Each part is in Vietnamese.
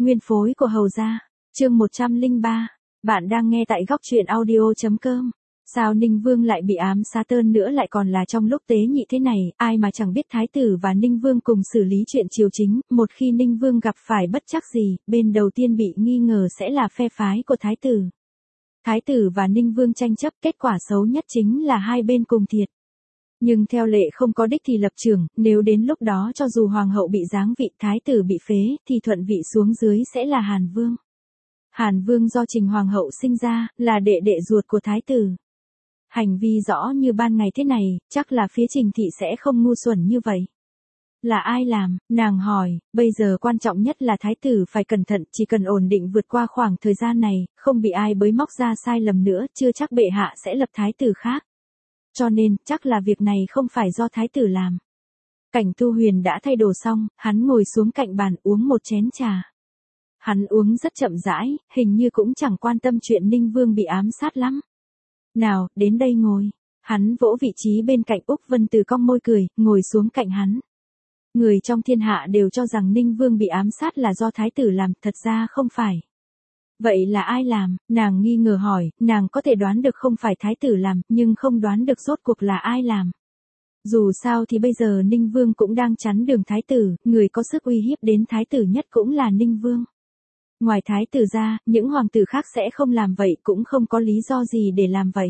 Nguyên phối của Hầu gia. Chương 103. Bạn đang nghe tại góc truyện audio.com. Sao Ninh Vương lại bị ám sát hơn nữa lại còn là trong lúc tế nhị thế này, ai mà chẳng biết Thái tử và Ninh Vương cùng xử lý chuyện triều chính, một khi Ninh Vương gặp phải bất trắc gì, bên đầu tiên bị nghi ngờ sẽ là phe phái của Thái tử. Thái tử và Ninh Vương tranh chấp, kết quả xấu nhất chính là hai bên cùng thiệt. Nhưng theo lệ không có đích thì lập trường, nếu đến lúc đó cho dù hoàng hậu bị giáng vị, thái tử bị phế, thì thuận vị xuống dưới sẽ là Hàn Vương. Hàn Vương do Trình hoàng hậu sinh ra, là đệ đệ ruột của thái tử. Hành vi rõ như ban ngày thế này, chắc là phía Trình thị sẽ không ngu xuẩn như vậy. Là ai làm? Nàng hỏi, bây giờ quan trọng nhất là thái tử phải cẩn thận, chỉ cần ổn định vượt qua khoảng thời gian này, không bị ai bới móc ra sai lầm nữa, chưa chắc bệ hạ sẽ lập thái tử khác. Cho nên, chắc là việc này không phải do thái tử làm. Cảnh Tu Huyền đã thay đồ xong, hắn ngồi xuống cạnh bàn uống một chén trà. Hắn uống rất chậm rãi, hình như cũng chẳng quan tâm chuyện Ninh Vương bị ám sát lắm. Nào, đến đây ngồi. Hắn vỗ vị trí bên cạnh Úc Vân Từ cong môi cười, ngồi xuống cạnh hắn. Người trong thiên hạ đều cho rằng Ninh Vương bị ám sát là do thái tử làm, thật ra không phải. Vậy là ai làm? Nàng nghi ngờ hỏi, nàng có thể đoán được không phải thái tử làm, nhưng không đoán được rốt cuộc là ai làm. Dù sao thì bây giờ Ninh Vương cũng đang chắn đường thái tử, người có sức uy hiếp đến thái tử nhất cũng là Ninh Vương. Ngoài thái tử ra, những hoàng tử khác sẽ không làm vậy, cũng không có lý do gì để làm vậy.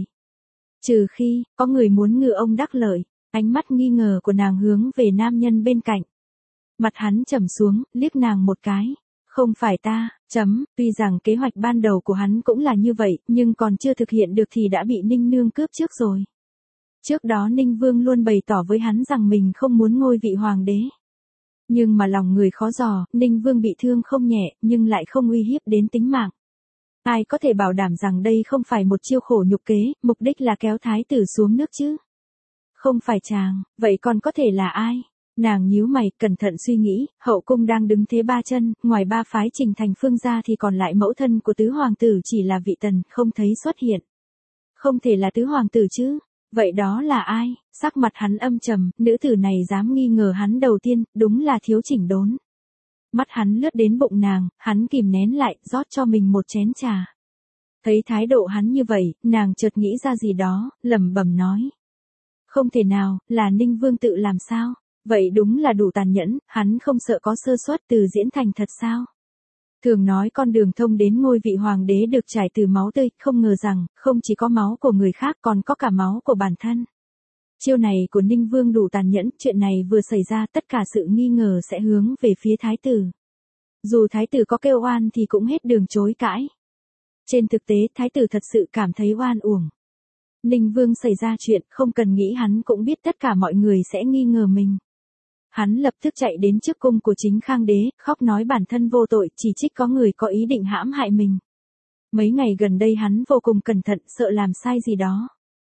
Trừ khi, có người muốn ngư ông đắc lợi. Ánh mắt nghi ngờ của nàng hướng về nam nhân bên cạnh. Mặt hắn trầm xuống, liếc nàng một cái. Không phải ta, tuy rằng kế hoạch ban đầu của hắn cũng là như vậy, nhưng còn chưa thực hiện được thì đã bị Ninh Nương cướp trước rồi. Trước đó Ninh Vương luôn bày tỏ với hắn rằng mình không muốn ngôi vị hoàng đế. Nhưng mà lòng người khó dò, Ninh Vương bị thương không nhẹ, nhưng lại không uy hiếp đến tính mạng. Ai có thể bảo đảm rằng đây không phải một chiêu khổ nhục kế, mục đích là kéo thái tử xuống nước chứ? Không phải chàng, vậy còn có thể là ai? Nàng nhíu mày, cẩn thận suy nghĩ, hậu cung đang đứng thế ba chân, ngoài ba phái Trình thành Phương ra thì còn lại mẫu thân của tứ hoàng tử chỉ là Vị Tần, không thấy xuất hiện. Không thể là tứ hoàng tử chứ? Vậy đó là ai? Sắc mặt hắn âm trầm, nữ tử này dám nghi ngờ hắn đầu tiên, đúng là thiếu chỉnh đốn. Mắt hắn lướt đến bụng nàng, hắn kìm nén lại, rót cho mình một chén trà. Thấy thái độ hắn như vậy, nàng chợt nghĩ ra gì đó, lẩm bẩm nói. Không thể nào, là Ninh Vương tự làm sao? Vậy đúng là đủ tàn nhẫn, hắn không sợ có sơ suất từ diễn thành thật sao? Thường nói con đường thông đến ngôi vị hoàng đế được trải từ máu tươi, không ngờ rằng, không chỉ có máu của người khác còn có cả máu của bản thân. Chiêu này của Ninh Vương đủ tàn nhẫn, chuyện này vừa xảy ra tất cả sự nghi ngờ sẽ hướng về phía thái tử. Dù thái tử có kêu oan thì cũng hết đường chối cãi. Trên thực tế thái tử thật sự cảm thấy oan uổng. Ninh Vương xảy ra chuyện, không cần nghĩ hắn cũng biết tất cả mọi người sẽ nghi ngờ mình. Hắn lập tức chạy đến trước cung của Chính Khang đế, khóc nói bản thân vô tội, chỉ trích có người có ý định hãm hại mình. Mấy ngày gần đây hắn vô cùng cẩn thận, sợ làm sai gì đó.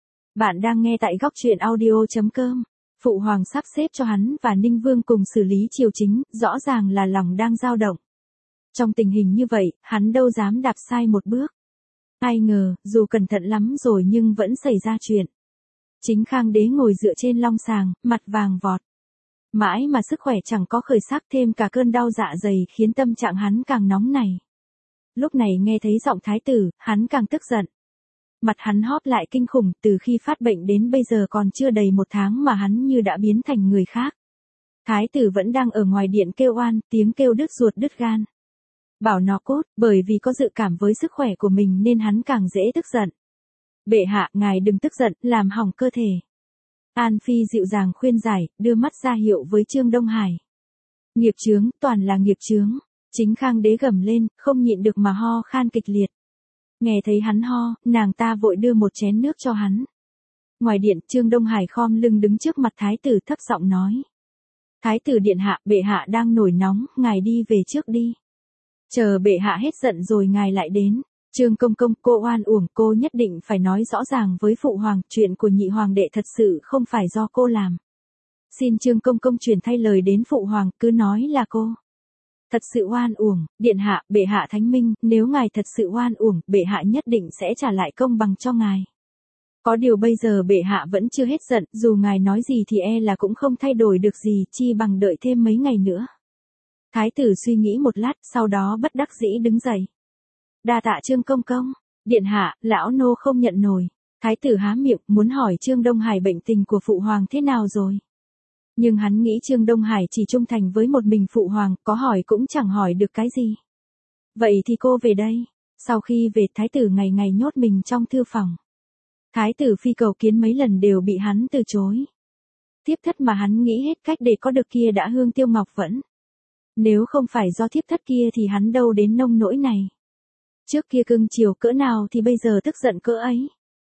Bạn đang nghe tại góc truyện audio.com. Phụ hoàng sắp xếp cho hắn và Ninh Vương cùng xử lý triều chính, rõ ràng là lòng đang dao động. Trong tình hình như vậy, hắn đâu dám đạp sai một bước. Ai ngờ, dù cẩn thận lắm rồi nhưng vẫn xảy ra chuyện. Chính Khang đế ngồi dựa trên long sàng, mặt vàng vọt. Mãi mà sức khỏe chẳng có khởi sắc, thêm cả cơn đau dạ dày khiến tâm trạng hắn càng nóng này. Lúc này nghe thấy giọng thái tử, hắn càng tức giận. Mặt hắn hóp lại kinh khủng, từ khi phát bệnh đến bây giờ còn chưa đầy một tháng mà hắn như đã biến thành người khác. Thái tử vẫn đang ở ngoài điện kêu oan, tiếng kêu đứt ruột đứt gan. Bảo nó cốt, bởi vì có dự cảm với sức khỏe của mình nên hắn càng dễ tức giận. Bệ hạ, ngài đừng tức giận, làm hỏng cơ thể. An Phi dịu dàng khuyên giải, đưa mắt ra hiệu với Trương Đông Hải. Nghiệp chướng, toàn là nghiệp chướng. Chính Khang đế gầm lên, không nhịn được mà ho khan kịch liệt. Nghe thấy hắn ho, nàng ta vội đưa một chén nước cho hắn. Ngoài điện, Trương Đông Hải khom lưng đứng trước mặt thái tử thấp giọng nói. Thái tử điện hạ, bệ hạ đang nổi nóng, ngài đi về trước đi. Chờ bệ hạ hết giận rồi ngài lại đến. Trương công công, cô oan uổng, cô nhất định phải nói rõ ràng với phụ hoàng, chuyện của nhị hoàng đệ thật sự không phải do cô làm. Xin Trương công công truyền thay lời đến phụ hoàng, cứ nói là cô. Thật sự oan uổng, điện hạ, bệ hạ thánh minh, nếu ngài thật sự oan uổng, bệ hạ nhất định sẽ trả lại công bằng cho ngài. Có điều bây giờ bệ hạ vẫn chưa hết giận, dù ngài nói gì thì e là cũng không thay đổi được gì, chi bằng đợi thêm mấy ngày nữa. Thái tử suy nghĩ một lát, sau đó bất đắc dĩ đứng dậy. Đa tạ Trương công công. Điện hạ, lão nô không nhận nổi. Thái tử há miệng, muốn hỏi Trương Đông Hải bệnh tình của phụ hoàng thế nào rồi. Nhưng hắn nghĩ Trương Đông Hải chỉ trung thành với một mình phụ hoàng, có hỏi cũng chẳng hỏi được cái gì. Vậy thì cô về đây. Sau khi về, thái tử ngày ngày nhốt mình trong thư phòng. Thái tử phi cầu kiến mấy lần đều bị hắn từ chối. Thiếp thất mà hắn nghĩ hết cách để có được kia đã hương tiêu ngọc vẫn. Nếu không phải do thiếp thất kia thì hắn đâu đến nông nỗi này. Trước kia cưng chiều cỡ nào thì bây giờ tức giận cỡ ấy.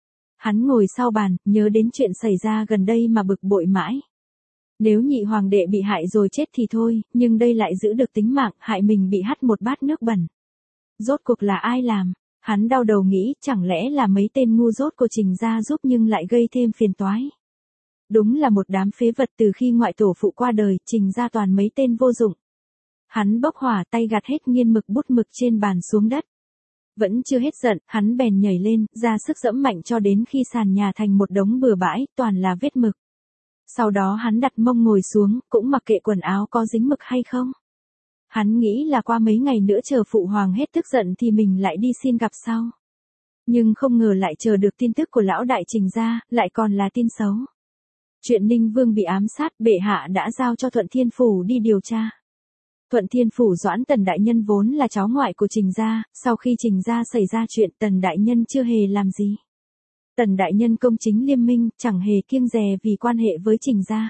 Hắn ngồi sau bàn, nhớ đến chuyện xảy ra gần đây mà bực bội mãi. Nếu nhị hoàng đệ bị hại rồi chết thì thôi, nhưng đây lại giữ được tính mạng, hại mình bị hắt một bát nước bẩn. Rốt cuộc là ai làm? Hắn đau đầu nghĩ, chẳng lẽ là mấy tên ngu dốt của Trình gia giúp nhưng lại gây thêm phiền toái. Đúng là một đám phế vật, từ khi ngoại tổ phụ qua đời, Trình gia toàn mấy tên vô dụng. Hắn bốc hỏa, tay gạt hết nghiên mực bút mực trên bàn xuống đất. Vẫn chưa hết giận, hắn bèn nhảy lên, ra sức giẫm mạnh cho đến khi sàn nhà thành một đống bừa bãi, toàn là vết mực. Sau đó hắn đặt mông ngồi xuống, cũng mặc kệ quần áo có dính mực hay không. Hắn nghĩ là qua mấy ngày nữa chờ phụ hoàng hết tức giận thì mình lại đi xin gặp sau. Nhưng không ngờ lại chờ được tin tức của lão đại Trình gia, lại còn là tin xấu. Chuyện Ninh Vương bị ám sát, bệ hạ đã giao cho Thuận Thiên Phủ đi điều tra. Thuận Thiên Phủ Doãn Tần đại nhân vốn là cháu ngoại của Trình gia, sau khi Trình gia xảy ra chuyện Tần đại nhân chưa hề làm gì. Tần đại nhân công chính liêm minh, chẳng hề kiêng dè vì quan hệ với Trình gia.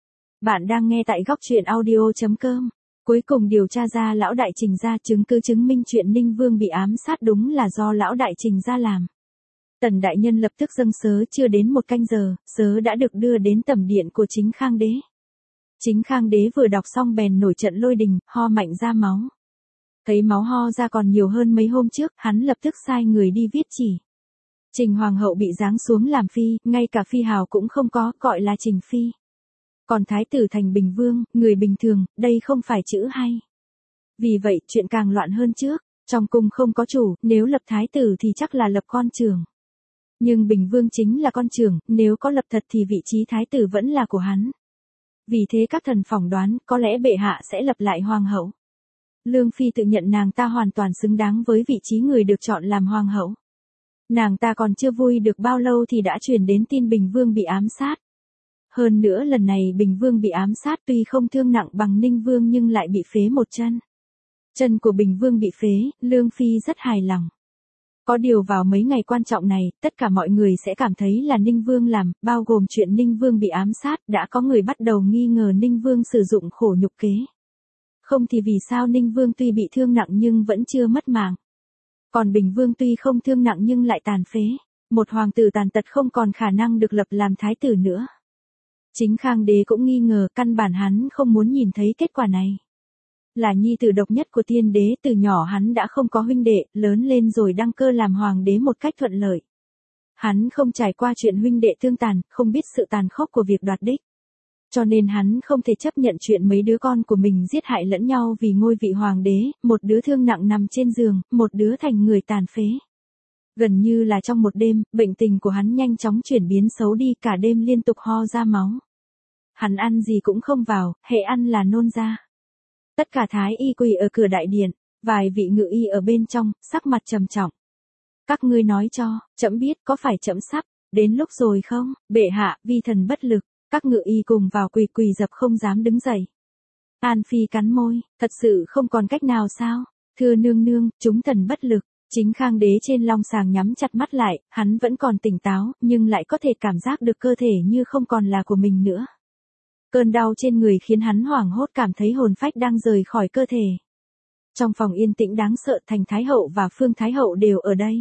Bạn đang nghe tại góc truyện audio.com. Cuối cùng điều tra ra lão đại Trình gia, chứng cứ chứng minh chuyện Ninh Vương bị ám sát đúng là do lão đại Trình gia làm. Tần đại nhân lập tức dâng sớ, chưa đến một canh giờ, sớ đã được đưa đến tẩm điện của Chính Khang đế. Chính Khang đế vừa đọc xong bèn nổi trận lôi đình, ho mạnh ra máu. Thấy máu ho ra còn nhiều hơn mấy hôm trước, hắn lập tức sai người đi viết chỉ. Trình hoàng hậu bị giáng xuống làm phi, ngay cả phi hào cũng không có, gọi là Trình phi. Còn thái tử thành bình vương, người bình thường, đây không phải chữ hay. Vì vậy, chuyện càng loạn hơn trước, trong cung không có chủ, nếu lập thái tử thì chắc là lập con trưởng. Nhưng bình vương chính là con trưởng, nếu có lập thật thì vị trí thái tử vẫn là của hắn. Vì thế các thần phỏng đoán, có lẽ bệ hạ sẽ lập lại hoàng hậu. Lương Phi tự nhận nàng ta hoàn toàn xứng đáng với vị trí người được chọn làm hoàng hậu. Nàng ta còn chưa vui được bao lâu thì đã truyền đến tin Bình Vương bị ám sát. Hơn nữa lần này Bình Vương bị ám sát tuy không thương nặng bằng Ninh Vương nhưng lại bị phế một chân. Chân của Bình Vương bị phế, Lương Phi rất hài lòng. Có điều vào mấy ngày quan trọng này, tất cả mọi người sẽ cảm thấy là Ninh Vương làm, bao gồm chuyện Ninh Vương bị ám sát, đã có người bắt đầu nghi ngờ Ninh Vương sử dụng khổ nhục kế. Không thì vì sao Ninh Vương tuy bị thương nặng nhưng vẫn chưa mất mạng. Còn Bình Vương tuy không thương nặng nhưng lại tàn phế. Một hoàng tử tàn tật không còn khả năng được lập làm thái tử nữa. Chính Khang đế cũng nghi ngờ, căn bản hắn không muốn nhìn thấy kết quả này. Là nhi tử độc nhất của tiên đế, từ nhỏ hắn đã không có huynh đệ, lớn lên rồi đăng cơ làm hoàng đế một cách thuận lợi. Hắn không trải qua chuyện huynh đệ thương tàn, không biết sự tàn khốc của việc đoạt đích. Cho nên hắn không thể chấp nhận chuyện mấy đứa con của mình giết hại lẫn nhau vì ngôi vị hoàng đế, một đứa thương nặng nằm trên giường, một đứa thành người tàn phế. Gần như là trong một đêm, bệnh tình của hắn nhanh chóng chuyển biến xấu đi, cả đêm liên tục ho ra máu. Hắn ăn gì cũng không vào, hễ ăn là nôn ra. Tất cả thái y quỳ ở cửa đại điện, vài vị ngự y ở bên trong, sắc mặt trầm trọng. Các ngươi nói cho, trẫm biết có phải trẫm sắp đến lúc rồi không? Bệ hạ, vi thần bất lực. Các ngự y cùng vào quỳ quỳ dập không dám đứng dậy. An Phi cắn môi, thật sự không còn cách nào sao? Thưa nương nương, chúng thần bất lực. Chính Khang đế trên long sàng nhắm chặt mắt lại, hắn vẫn còn tỉnh táo, nhưng lại có thể cảm giác được cơ thể như không còn là của mình nữa. Cơn đau trên người khiến hắn hoảng hốt, cảm thấy hồn phách đang rời khỏi cơ thể. Trong phòng yên tĩnh đáng sợ, Thành Thái Hậu và Phương Thái Hậu đều ở đây.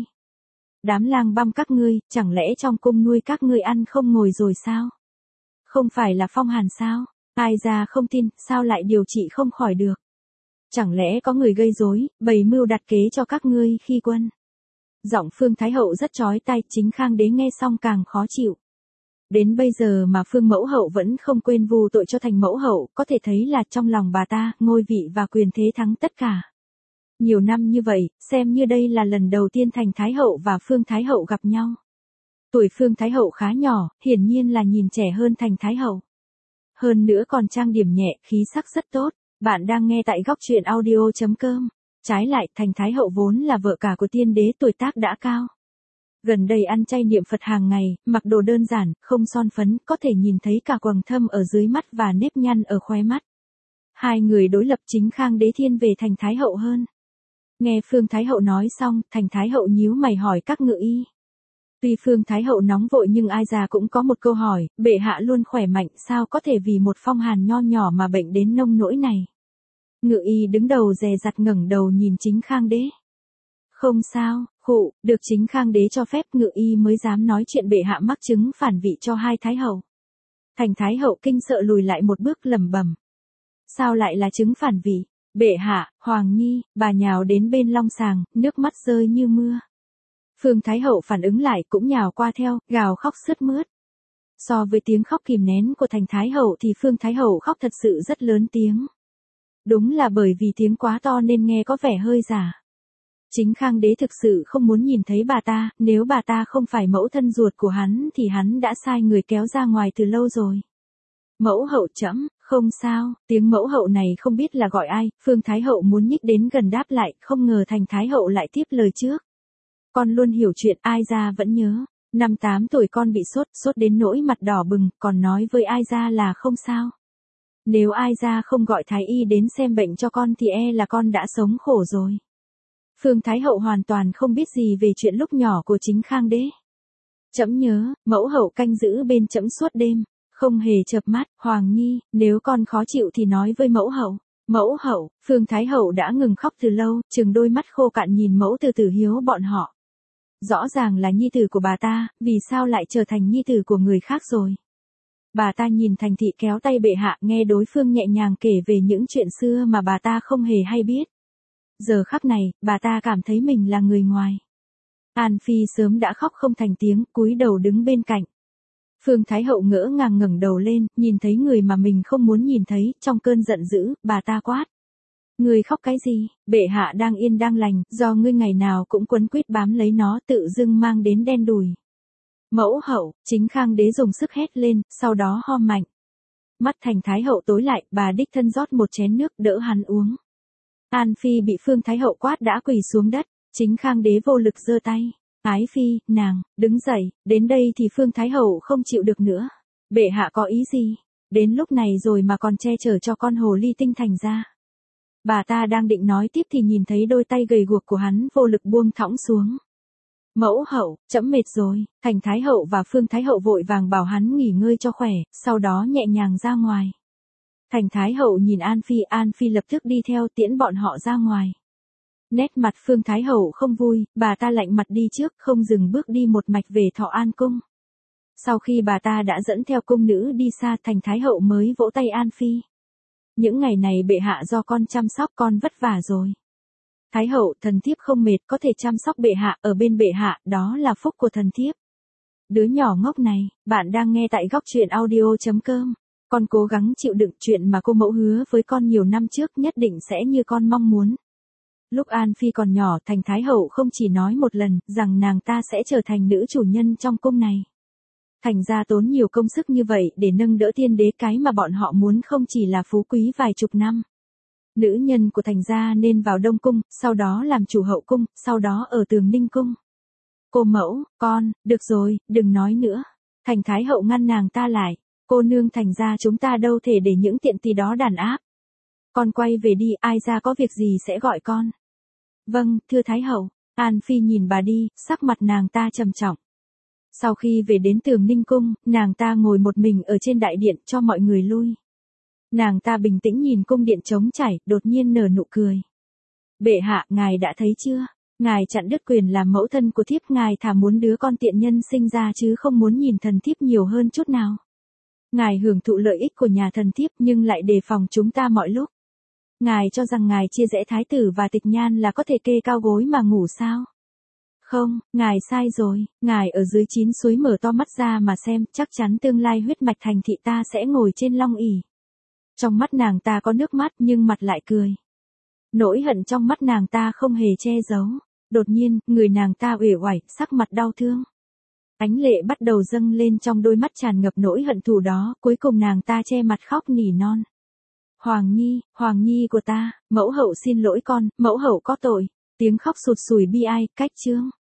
Đám lang băm các ngươi, chẳng lẽ trong cung nuôi các ngươi ăn không ngồi rồi sao? Không phải là phong hàn sao? Ai ra không tin, sao lại điều trị không khỏi được? Chẳng lẽ có người gây rối, bày mưu đặt kế cho các ngươi khi quân? Giọng Phương Thái Hậu rất chói tai, Chính Khang đế nghe xong càng khó chịu. Đến bây giờ mà Phương Mẫu Hậu vẫn không quên vu tội cho Thành Mẫu Hậu, có thể thấy là trong lòng bà ta, ngôi vị và quyền thế thắng tất cả. Nhiều năm như vậy, xem như đây là lần đầu tiên Thành Thái Hậu và Phương Thái Hậu gặp nhau. Tuổi Phương Thái Hậu khá nhỏ, hiển nhiên là nhìn trẻ hơn Thành Thái Hậu. Hơn nữa còn trang điểm nhẹ, khí sắc rất tốt. Bạn đang nghe tại góc truyện audio.com. Trái lại, Thành Thái Hậu vốn là vợ cả của tiên đế tuổi tác đã cao. Gần đây ăn chay niệm Phật hàng ngày, mặc đồ đơn giản, không son phấn, có thể nhìn thấy cả quầng thâm ở dưới mắt và nếp nhăn ở khóe mắt. Hai người đối lập chính Khang Đế thiên về Thành Thái Hậu hơn. Nghe Phương Thái Hậu nói xong, Thành Thái Hậu nhíu mày hỏi các ngự y. Tuy Phương Thái Hậu nóng vội nhưng ai già cũng có một câu hỏi, bệ hạ luôn khỏe mạnh sao có thể vì một phong hàn nho nhỏ mà bệnh đến nông nỗi này. Ngự y đứng đầu dè dặt ngẩng đầu nhìn chính Khang Đế. Không sao, khụ, được chính Khang Đế cho phép ngự y mới dám nói chuyện bệ hạ mắc chứng phản vị cho hai Thái Hậu. Thành Thái Hậu kinh sợ lùi lại một bước lẩm bẩm. Sao lại là chứng phản vị? Bệ hạ, Hoàng Nhi, bà nhào đến bên long sàng, nước mắt rơi như mưa. Phương Thái Hậu phản ứng lại cũng nhào qua theo, gào khóc sướt mướt. So với tiếng khóc kìm nén của Thành Thái Hậu thì Phương Thái Hậu khóc thật sự rất lớn tiếng. Đúng là bởi vì tiếng quá to nên nghe có vẻ hơi giả. Chính Khang Đế thực sự không muốn nhìn thấy bà ta, nếu bà ta không phải mẫu thân ruột của hắn thì hắn đã sai người kéo ra ngoài từ lâu rồi. Mẫu hậu trẫm, không sao, tiếng mẫu hậu này không biết là gọi ai, Phương Thái Hậu muốn nhích đến gần đáp lại, không ngờ Thành Thái Hậu lại tiếp lời trước. Con luôn hiểu chuyện, ai ra vẫn nhớ. Năm 8 tuổi con bị sốt đến nỗi mặt đỏ bừng, còn nói với ai ra là không sao. Nếu ai ra không gọi thái y đến xem bệnh cho con thì là con đã sống khổ rồi. Phương Thái Hậu hoàn toàn không biết gì về chuyện lúc nhỏ của chính Khang Đế. Trẫm nhớ, mẫu hậu canh giữ bên trẫm suốt đêm, không hề chợp mắt. Hoàng Nhi, nếu con khó chịu thì nói với mẫu hậu. Mẫu hậu, Phương Thái Hậu đã ngừng khóc từ lâu, chừng đôi mắt khô cạn nhìn mẫu từ tử hiếu bọn họ. Rõ ràng là nhi tử của bà ta, vì sao lại trở thành nhi tử của người khác rồi? Bà ta nhìn Thành Thị kéo tay bệ hạ, nghe đối phương nhẹ nhàng kể về những chuyện xưa mà bà ta không hề hay biết. Giờ khắc này, bà ta cảm thấy mình là người ngoài. An Phi sớm đã khóc không thành tiếng, cúi đầu đứng bên cạnh. Phương Thái Hậu ngỡ ngàng ngẩng đầu lên, nhìn thấy người mà mình không muốn nhìn thấy, trong cơn giận dữ, bà ta quát. Ngươi khóc cái gì, bệ hạ đang yên đang lành, do ngươi ngày nào cũng quấn quýt bám lấy nó tự dưng mang đến đen đủi. Mẫu hậu, chính Khang Đế dùng sức hét lên, sau đó ho mạnh. Mắt Thành Thái Hậu tối lại, bà đích thân rót một chén nước đỡ hắn uống. An Phi bị Phương Thái Hậu quát đã quỳ xuống đất, chính Khang Đế vô lực giơ tay. Ái Phi, nàng, đứng dậy, đến đây thì Phương Thái Hậu không chịu được nữa. Bệ hạ có ý gì? Đến lúc này rồi mà còn che chở cho con hồ ly tinh thành ra. Bà ta đang định nói tiếp thì nhìn thấy đôi tay gầy guộc của hắn vô lực buông thõng xuống. Mẫu hậu, trẫm mệt rồi. Thành Thái Hậu và Phương Thái Hậu vội vàng bảo hắn nghỉ ngơi cho khỏe, sau đó nhẹ nhàng ra ngoài. Thành Thái Hậu nhìn An Phi lập tức đi theo tiễn bọn họ ra ngoài. Nét mặt Phương Thái Hậu không vui, bà ta lạnh mặt đi trước, không dừng bước đi một mạch về Thọ An Cung. Sau khi bà ta đã dẫn theo cung nữ đi xa, Thành Thái Hậu mới vỗ tay An Phi. Những ngày này bệ hạ do con chăm sóc, con vất vả rồi. Thái Hậu, thần thiếp không mệt, có thể chăm sóc bệ hạ, ở bên bệ hạ, đó là phúc của thần thiếp. Đứa nhỏ ngốc này, bạn đang nghe tại góc truyện audio.com. Con cố gắng chịu đựng, chuyện mà cô mẫu hứa với con nhiều năm trước nhất định sẽ như con mong muốn. Lúc An Phi còn nhỏ, Thành Thái Hậu không chỉ nói một lần, rằng nàng ta sẽ trở thành nữ chủ nhân trong cung này. Thành ra tốn nhiều công sức như vậy để nâng đỡ tiên đế, cái mà bọn họ muốn không chỉ là phú quý vài chục năm. Nữ nhân của Thành gia nên vào Đông Cung, sau đó làm chủ Hậu Cung, sau đó ở Tường Ninh Cung. Cô mẫu, con, được rồi, đừng nói nữa. Thành Thái Hậu ngăn nàng ta lại. Cô nương Thành gia chúng ta đâu thể để những tiện tỳ đó đàn áp. Con quay về đi, ai ra có việc gì sẽ gọi con. Vâng, thưa Thái Hậu. An Phi nhìn bà đi, sắc mặt nàng ta trầm trọng. Sau khi về đến Tường Ninh Cung, nàng ta ngồi một mình ở trên đại điện cho mọi người lui. Nàng ta bình tĩnh nhìn cung điện trống trải, đột nhiên nở nụ cười. Bệ hạ, ngài đã thấy chưa? Ngài chặn đứt quyền làm mẫu thân của thiếp, ngài thà muốn đứa con tiện nhân sinh ra chứ không muốn nhìn thần thiếp nhiều hơn chút nào. Ngài hưởng thụ lợi ích của nhà thần thiếp nhưng lại đề phòng chúng ta mọi lúc. Ngài cho rằng ngài chia rẽ thái tử và tịch nhan là có thể kê cao gối mà ngủ sao? Không, ngài sai rồi, ngài ở dưới 9 suối mở to mắt ra mà xem, chắc chắn tương lai huyết mạch Thành Thị ta sẽ ngồi trên long ỷ. Trong mắt nàng ta có nước mắt nhưng mặt lại cười. Nỗi hận trong mắt nàng ta không hề che giấu. Đột nhiên, người nàng ta uể oải, sắc mặt đau thương. Ánh lệ bắt đầu dâng lên trong đôi mắt tràn ngập nỗi hận thù đó, cuối cùng nàng ta che mặt khóc nỉ non. Hoàng Nhi của ta, mẫu hậu xin lỗi con, mẫu hậu có tội. Tiếng khóc sụt sùi bi ai, cách chương.